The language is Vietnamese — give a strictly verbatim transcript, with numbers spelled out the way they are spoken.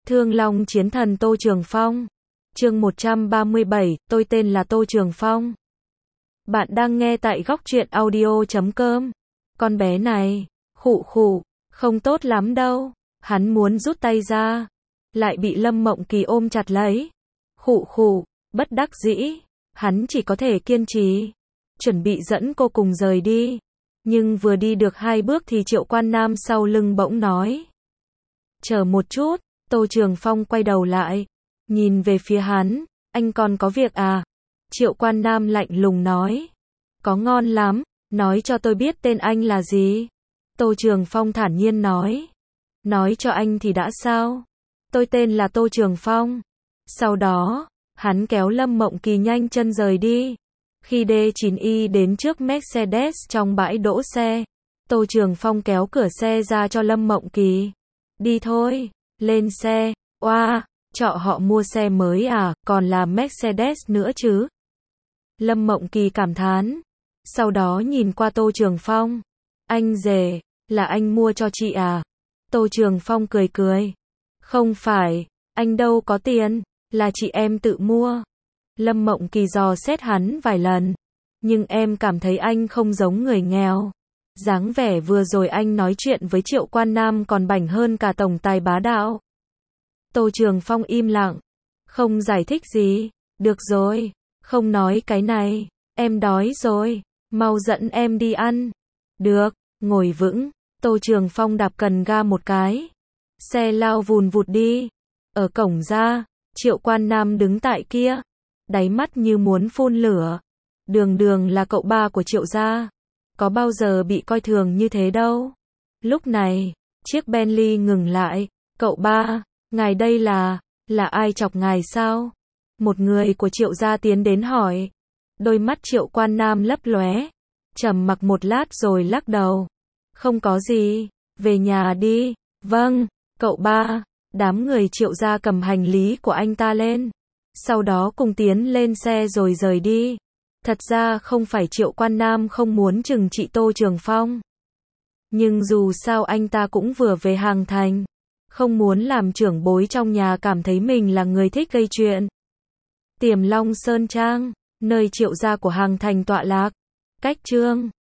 Thương Long Chiến Thần Tô Trường Phong. Chương một trăm ba mươi bảy, tôi tên là Tô Trường Phong. Bạn đang nghe tại góc truyện audio chấm com. Con bé này, khụ khụ, không tốt lắm đâu. Hắn muốn rút tay ra, lại bị Lâm Mộng Kỳ ôm chặt lấy. Khụ khụ, bất đắc dĩ, hắn chỉ có thể kiên trì, chuẩn bị dẫn cô cùng rời đi. Nhưng vừa đi được hai bước thì Triệu Quan Nam sau lưng bỗng nói: chờ một chút. Tô Trường Phong quay đầu lại, nhìn về phía hắn: anh còn có việc à? Triệu Quan Nam lạnh lùng nói: có ngon lắm, nói cho tôi biết tên anh là gì. Tô Trường Phong thản nhiên nói: nói cho anh thì đã sao? Tôi tên là Tô Trường Phong. Sau đó, hắn kéo Lâm Mộng Kỳ nhanh chân rời đi. Khi D chín Y đến trước Mercedes trong bãi đỗ xe, Tô Trường Phong kéo cửa xe ra cho Lâm Mộng Kỳ. Đi thôi, lên xe. Oa, trọ họ mua xe mới à, còn là Mercedes nữa chứ? Lâm Mộng Kỳ cảm thán. Sau đó nhìn qua Tô Trường Phong. Anh rể, là anh mua cho chị à? Tô Trường Phong cười cười. Không phải, anh đâu có tiền, là chị em tự mua. Lâm Mộng Kỳ dò xét hắn vài lần. Nhưng em cảm thấy anh không giống người nghèo. Dáng vẻ vừa rồi anh nói chuyện với Triệu Quan Nam còn bảnh hơn cả tổng tài bá đạo. Tô Trường Phong im lặng, không giải thích gì. Được rồi, không nói cái này, em đói rồi, mau dẫn em đi ăn. Được, ngồi vững. Tô Trường Phong đạp cần ga một cái. Xe lao vùn vụt đi. Ở cổng ra, Triệu Quan Nam đứng tại kia, đáy mắt như muốn phun lửa. Đường Đường là cậu ba của Triệu gia, có bao giờ bị coi thường như thế đâu. Lúc này, chiếc Bentley ngừng lại. Cậu ba, ngài đây là, là ai chọc ngài sao? Một người của Triệu gia tiến đến hỏi. Đôi mắt Triệu Quan Nam lấp lóe, trầm mặc một lát rồi lắc đầu. Không có gì, về nhà đi. Vâng, cậu ba. Đám người Triệu gia cầm hành lý của anh ta lên, sau đó cùng tiến lên xe rồi rời đi. Thật ra không phải Triệu Quan Nam không muốn trừng trị Tô Trường Phong, nhưng dù sao anh ta cũng vừa về Hàng Thành, không muốn làm trưởng bối trong nhà cảm thấy mình là người thích gây chuyện. Tiềm Long Sơn Trang, nơi Triệu gia của Hàng Thành tọa lạc, cách Trương